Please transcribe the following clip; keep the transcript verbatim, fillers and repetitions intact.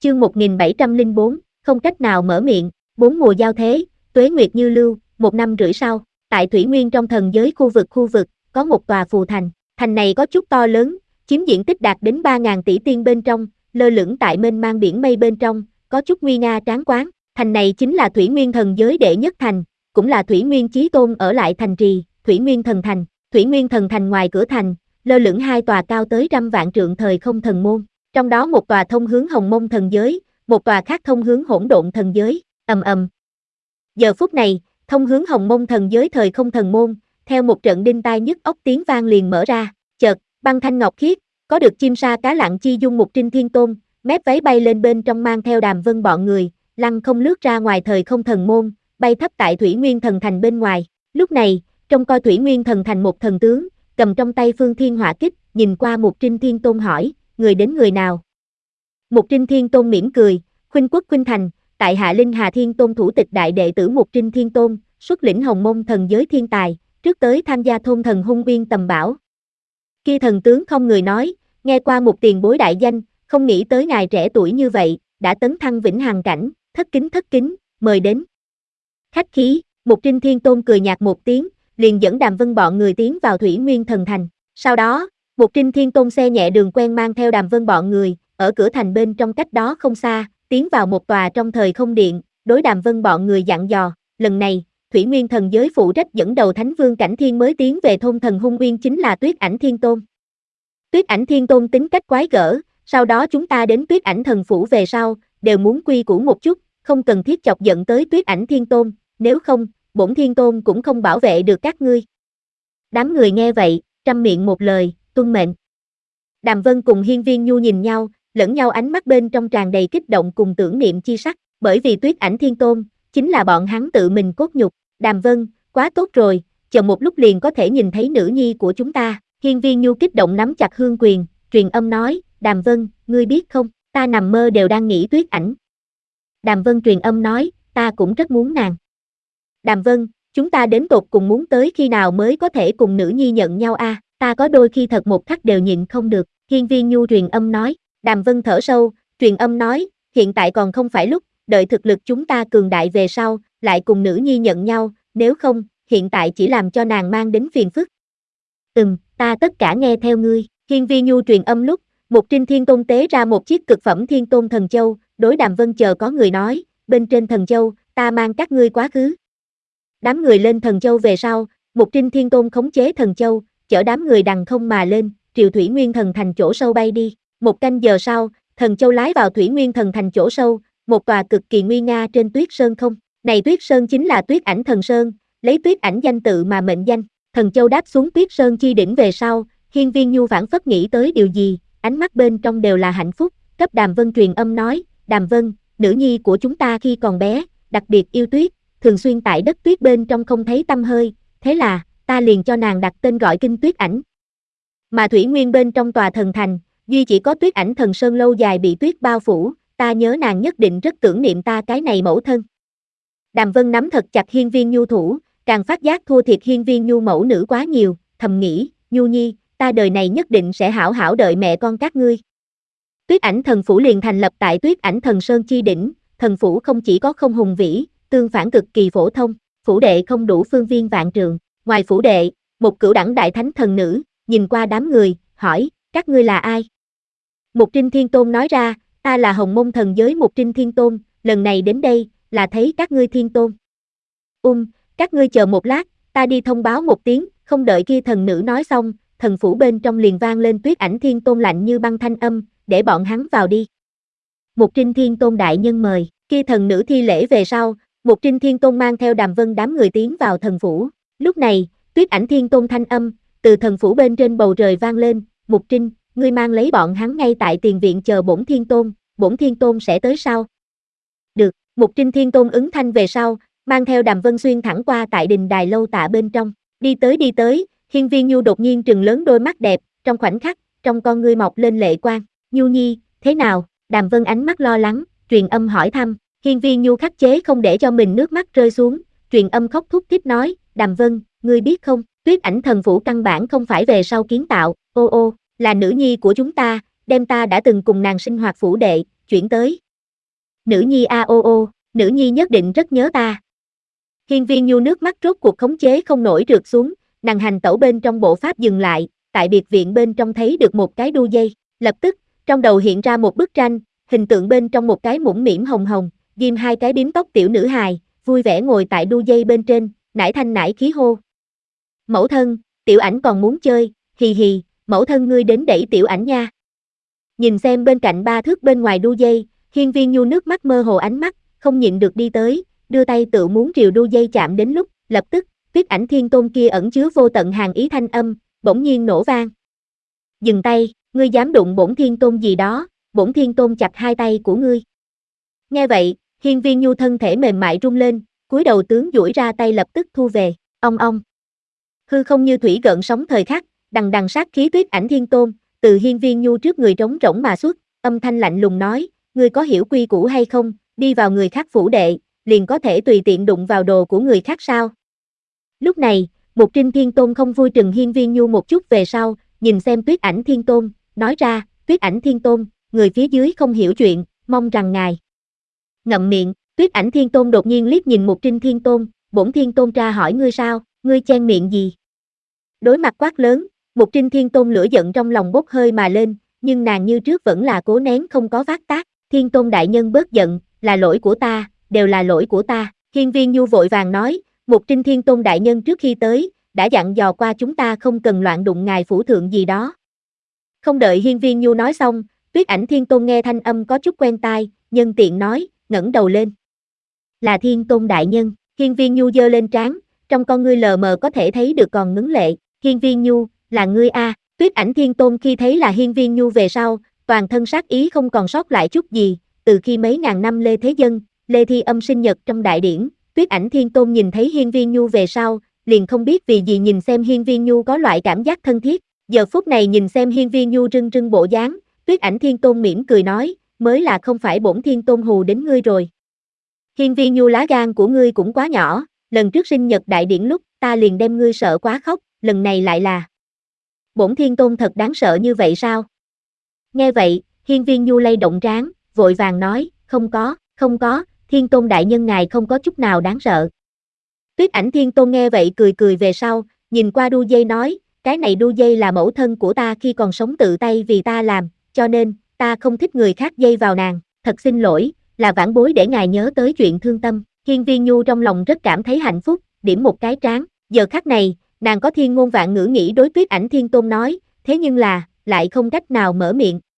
Chương một nghìn bảy trăm lẻ bốn, không cách nào mở miệng, bốn mùa giao thế, tuế nguyệt như lưu, một năm rưỡi sau, tại Thủy Nguyên trong thần giới khu vực khu vực, có một tòa phù thành, thành này có chút to lớn, chiếm diện tích đạt đến ba nghìn tỷ tiên bên trong, lơ lửng tại mênh mang biển mây bên trong, có chút nguy nga tráng quán, thành này chính là Thủy Nguyên thần giới đệ nhất thành, cũng là Thủy Nguyên Chí Tôn ở lại thành trì, Thủy Nguyên thần thành, Thủy Nguyên thần thành ngoài cửa thành, lơ lửng hai tòa cao tới trăm vạn trượng thời không thần môn. Trong đó một tòa thông hướng Hồng Mông thần giới, một tòa khác thông hướng Hỗn Độn thần giới, ầm ầm. Giờ phút này, thông hướng Hồng Mông thần giới thời không thần môn, theo một trận đinh tai nhức óc tiếng vang liền mở ra, chợt, băng thanh ngọc khiết, có được chim sa cá lặng chi dung Mục Trinh Thiên Tôn, mép váy bay lên bên trong mang theo Đàm Vân bọn người, lăng không lướt ra ngoài thời không thần môn, bay thấp tại Thủy Nguyên thần thành bên ngoài. Lúc này, trông coi Thủy Nguyên thần thành một thần tướng, cầm trong tay Phương Thiên Hỏa Kích, nhìn qua Mục Trinh Thiên Tôn hỏi, người đến người nào? Mục Trinh Thiên Tôn mỉm cười, Khuynh Quốc Khuynh Thành, tại hạ Linh Hà Thiên Tôn thủ tịch đại đệ tử Mục Trinh Thiên Tôn, xuất lĩnh Hồng Mông thần giới thiên tài, trước tới tham gia thôn thần hung uyên tầm bảo. Kia thần tướng không người nói, nghe qua một tiền bối đại danh, không nghĩ tới ngài trẻ tuổi như vậy, đã tấn thăng vĩnh hằng cảnh, thất kính thất kính, mời đến. Khách khí, Mục Trinh Thiên Tôn cười nhạt một tiếng, liền dẫn Đàm Vân bọn người tiến vào Thủy Nguyên thần thành. Sau đó, Mục Trinh Thiên Tôn xe nhẹ đường quen mang theo Đàm Vân bọn người, ở cửa thành bên trong cách đó không xa, tiến vào một tòa trong thời không điện, đối Đàm Vân bọn người dặn dò, lần này, Thủy Nguyên thần giới phụ trách dẫn đầu Thánh Vương Cảnh Thiên mới tiến về thôn thần hung uyên chính là Tuyết Ảnh Thiên Tôn. Tuyết Ảnh Thiên Tôn tính cách quái gở, sau đó chúng ta đến Tuyết Ảnh thần phủ về sau, đều muốn quy củ một chút, không cần thiết chọc giận tới Tuyết Ảnh Thiên Tôn, nếu không, bổn Thiên Tôn cũng không bảo vệ được các ngươi. Đám người nghe vậy, trăm miệng một lời, tuân mệnh. Đàm Vân cùng Hiên Viên Nhu nhìn nhau, lẫn nhau ánh mắt bên trong tràn đầy kích động cùng tưởng niệm chi sắc, bởi vì Tuyết Ảnh Thiên Tôn, chính là bọn hắn tự mình cốt nhục. Đàm Vân, quá tốt rồi, chờ một lúc liền có thể nhìn thấy nữ nhi của chúng ta. Hiên Viên Nhu kích động nắm chặt hương quyền, truyền âm nói, Đàm Vân, ngươi biết không, ta nằm mơ đều đang nghĩ Tuyết Ảnh. Đàm Vân truyền âm nói, ta cũng rất muốn nàng. Đàm Vân, chúng ta đến tột cùng muốn tới khi nào mới có thể cùng nữ nhi nhận nhau a? À? Ta có đôi khi thật một khắc đều nhịn không được. Hiên Viên Nhu truyền âm nói, Đàm Vân thở sâu, truyền âm nói, hiện tại còn không phải lúc, đợi thực lực chúng ta cường đại về sau, lại cùng nữ nhi nhận nhau, nếu không, hiện tại chỉ làm cho nàng mang đến phiền phức. Ừm, ta tất cả nghe theo ngươi. Hiên Viên Nhu truyền âm lúc, Mục Trinh Thiên Tôn tế ra một chiếc cực phẩm Thiên Tôn Thần Châu, đối Đàm Vân chờ có người nói, bên trên Thần Châu, ta mang các ngươi quá khứ. Đám người lên Thần Châu về sau, Mục Trinh Thiên Tôn khống chế Thần Châu, chở đám người đằng không mà lên, triều Thủy Nguyên thần thành chỗ sâu bay đi. Một canh giờ sau, Thần Châu lái vào Thủy Nguyên thần thành chỗ sâu, một tòa cực kỳ nguy nga trên Tuyết Sơn không. Này Tuyết Sơn chính là Tuyết Ảnh Thần Sơn, lấy Tuyết Ảnh danh tự mà mệnh danh. Thần Châu đáp xuống Tuyết Sơn chi đỉnh về sau, Hiên Viên Nhu phảng phất nghĩ tới điều gì, ánh mắt bên trong đều là hạnh phúc, cấp Đàm Vân truyền âm nói, Đàm Vân, nữ nhi của chúng ta khi còn bé, đặc biệt yêu tuyết, thường xuyên tại đất tuyết bên trong không thấy tăm hơi, thế là, ta liền cho nàng đặt tên gọi Kinh Tuyết Ảnh. Mà Thủy Nguyên bên trong tòa thần thành, duy chỉ có Tuyết Ảnh Thần Sơn lâu dài bị tuyết bao phủ, ta nhớ nàng nhất định rất tưởng niệm ta cái này mẫu thân. Đàm Vân nắm thật chặt Hiên Viên Nhu thủ, càng phát giác thua thiệt Hiên Viên Nhu mẫu nữ quá nhiều, thầm nghĩ, Nhu nhi, ta đời này nhất định sẽ hảo hảo đợi mẹ con các ngươi. Tuyết Ảnh Thần phủ liền thành lập tại Tuyết Ảnh Thần Sơn chi đỉnh, thần phủ không chỉ có không hùng vĩ, tương phản cực kỳ phổ thông, phủ đệ không đủ phương viên vạn trượng. Ngoài phủ đệ, một cửu đẳng đại thánh thần nữ, nhìn qua đám người, hỏi, các ngươi là ai? Mục Trinh Thiên Tôn nói ra, ta là Hồng Mông thần giới Mục Trinh Thiên Tôn, lần này đến đây, là thấy các ngươi Thiên Tôn. Um, các ngươi chờ một lát, ta đi thông báo một tiếng, không đợi kia thần nữ nói xong, thần phủ bên trong liền vang lên Tuyết Ảnh Thiên Tôn lạnh như băng thanh âm, để bọn hắn vào đi. Mục Trinh Thiên Tôn đại nhân mời, kia thần nữ thi lễ về sau, Mục Trinh Thiên Tôn mang theo Đàm Vân đám người tiến vào thần phủ. Lúc này, Tuyết Ảnh Thiên Tôn thanh âm, từ thần phủ bên trên bầu trời vang lên, Mục Trinh, ngươi mang lấy bọn hắn ngay tại tiền viện chờ bổn Thiên Tôn, bổn Thiên Tôn sẽ tới sau. Được, Mục Trinh Thiên Tôn ứng thanh về sau, mang theo Đàm Vân xuyên thẳng qua tại đình đài lâu tạ bên trong, đi tới đi tới, Hiên Viên Nhu đột nhiên trừng lớn đôi mắt đẹp, trong khoảnh khắc, trong con ngươi mọc lên lệ quang, Nhu nhi, thế nào? Đàm Vân ánh mắt lo lắng, truyền âm hỏi thăm, Hiên Viên Nhu khắc chế không để cho mình nước mắt rơi xuống, truyền âm khóc thúc thích nói, Đàm Vân, ngươi biết không, Tuyết Ảnh thần phủ căn bản không phải về sau kiến tạo, ô ô, là nữ nhi của chúng ta, đem ta đã từng cùng nàng sinh hoạt phủ đệ, chuyển tới. Nữ nhi a ô ô, nữ nhi nhất định rất nhớ ta. Hiên Viên Nhu nước mắt rốt cuộc khống chế không nổi trượt xuống, nàng hành tẩu bên trong bộ pháp dừng lại, tại biệt viện bên trong thấy được một cái đu dây, lập tức, trong đầu hiện ra một bức tranh, hình tượng bên trong một cái mũm mĩm hồng hồng, ghim hai cái bím tóc tiểu nữ hài, vui vẻ ngồi tại đu dây bên trên, nải thanh nải khí hô. Mẫu thân, tiểu ảnh còn muốn chơi, hì hì, mẫu thân ngươi đến đẩy tiểu ảnh nha. Nhìn xem bên cạnh ba thước bên ngoài đu dây, Hiên Viên Nhu nước mắt mơ hồ ánh mắt, không nhịn được đi tới, đưa tay tự muốn rìu đu dây chạm đến lúc, lập tức, Tuyết Ảnh Thiên Tôn kia ẩn chứa vô tận hàn ý thanh âm, bỗng nhiên nổ vang. Dừng tay, ngươi dám đụng bổn Thiên Tôn gì đó, bổn Thiên Tôn chặt hai tay của ngươi. Nghe vậy, Hiên Viên Nhu thân thể mềm mại rung lên, cúi đầu tướng duỗi ra tay lập tức thu về, ong ong. Hư không như thủy gợn sóng thời khắc, đằng đằng sát khí Tuyết Ảnh Thiên Tôn, từ Hiên Viên Nhu trước người trống rỗng mà xuất, âm thanh lạnh lùng nói, ngươi có hiểu quy củ hay không, đi vào người khác phủ đệ, liền có thể tùy tiện đụng vào đồ của người khác sao? Lúc này, Mục Trinh Thiên Tôn không vui trừng Hiên Viên Nhu một chút về sau, nhìn xem Tuyết Ảnh Thiên Tôn, nói ra, Tuyết Ảnh Thiên Tôn, người phía dưới không hiểu chuyện, mong rằng ngài. Ngậm miệng, Tuyết Ảnh Thiên Tôn đột nhiên liếc nhìn Mục Trinh Thiên Tôn, bổn Thiên Tôn tra hỏi ngươi sao, ngươi chen miệng gì? Đối mặt quát lớn, Mục Trinh Thiên Tôn lửa giận trong lòng bốc hơi mà lên, nhưng nàng như trước vẫn là cố nén không có phát tác, Thiên Tôn đại nhân bớt giận, là lỗi của ta, đều là lỗi của ta, Hiên Viên Nhu vội vàng nói, Mục Trinh Thiên Tôn đại nhân trước khi tới, đã dặn dò qua chúng ta không cần loạn đụng ngài phủ thượng gì đó. Không đợi Hiên Viên Nhu nói xong, Tuyết Ảnh Thiên Tôn nghe thanh âm có chút quen tai, nhân tiện nói, ngẩng đầu lên. Là Thiên Tôn đại nhân, Hiên Viên Nhu giơ lên trán, trong con ngươi lờ mờ có thể thấy được còn ngấn lệ, Hiên Viên Nhu, là ngươi a. Tuyết Ảnh Thiên Tôn khi thấy là Hiên Viên Nhu về sau, toàn thân sát ý không còn sót lại chút gì, từ khi mấy ngàn năm Lê Thế Dân, Lê Thi Âm sinh nhật trong đại điển, Tuyết Ảnh Thiên Tôn nhìn thấy Hiên Viên Nhu về sau, liền không biết vì gì nhìn xem Hiên Viên Nhu có loại cảm giác thân thiết, giờ phút này nhìn xem Hiên Viên Nhu rưng rưng bộ dáng, Tuyết Ảnh Thiên Tôn mỉm cười nói, mới là không phải bổn Thiên Tôn hù đến ngươi rồi. Hiên Viên Nhu lá gan của ngươi cũng quá nhỏ, lần trước sinh nhật đại điển lúc, ta liền đem ngươi sợ quá khóc, lần này lại là. Bổn Thiên Tôn thật đáng sợ như vậy sao? Nghe vậy, Hiên Viên Nhu lay động trán, vội vàng nói, không có, không có, Thiên Tôn đại nhân ngài không có chút nào đáng sợ. Tuyết Ảnh Thiên Tôn nghe vậy cười cười về sau, nhìn qua đu dây nói, cái này đu dây là mẫu thân của ta khi còn sống tự tay vì ta làm, cho nên, ta không thích người khác dây vào nàng, thật xin lỗi, là vãn bối để ngài nhớ tới chuyện thương tâm. Hiên Viên Nhu trong lòng rất cảm thấy hạnh phúc, điểm một cái trán, giờ khắc này, nàng có thiên ngôn vạn ngữ nghĩ đối Tuyết Ảnh Thiên Tôn nói, thế nhưng là, lại không cách nào mở miệng,